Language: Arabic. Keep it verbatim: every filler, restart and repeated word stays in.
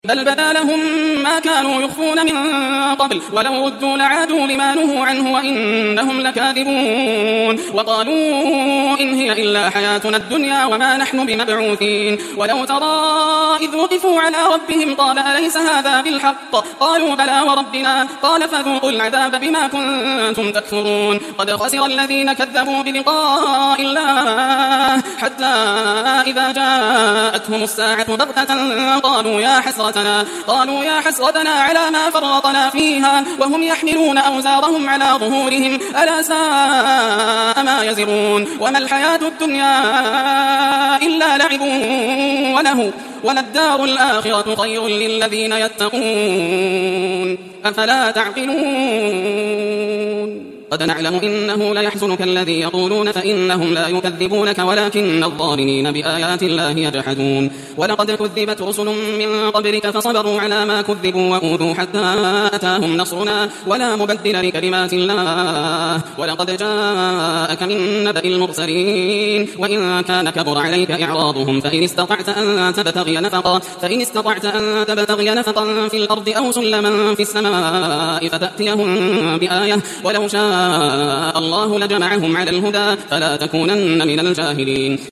بل بدا لهم ما كانوا يخفون من قبل ولو ردوا لعادوا لما نهوا عنه وإنهم لكاذبون وقالوا إن هي إلا حياتنا الدنيا وما نحن بمبعوثين ولو ترى إذ وقفوا على ربهم قال أليس هذا بالحق قالوا بلى وربنا قال فذوقوا العذاب بما كنتم تكفرون قد خسر الذين كذبوا بلقاء الله حتى إذا جاءتهم الساعة بغتة قالوا يا حسرتنا قالوا يا حسرتنا على ما فرطنا فيها وهم يحملون أوزارهم على ظهورهم ألا ساء ما يزرون وما الحياة الدنيا إلا لعب ولهو وللدار الآخرة خير للذين يتقون أفلا تعقلون قد نعلم إنه ليحزنك الذي يقولون فإنهم لا يكذبونك ولكن الظالمين بآيات الله يجحدون ولقد كذبت رسل من قبلك فصبروا على ما كذبوا وأوذوا حتى أتاهم نصرنا ولا مبدل لكلمات الله ولقد جاءك من نبأ المرسلين وإن كان كبر عليك إعراضهم فإن استطعت أن تبتغي نفقا فإن استطعت أن تبتغي نفقا في الأرض أو سلما في السماء فتأتيهم بآية ولو شاء الله لجمعهم على الهدى فلا تكونن من الجاهلين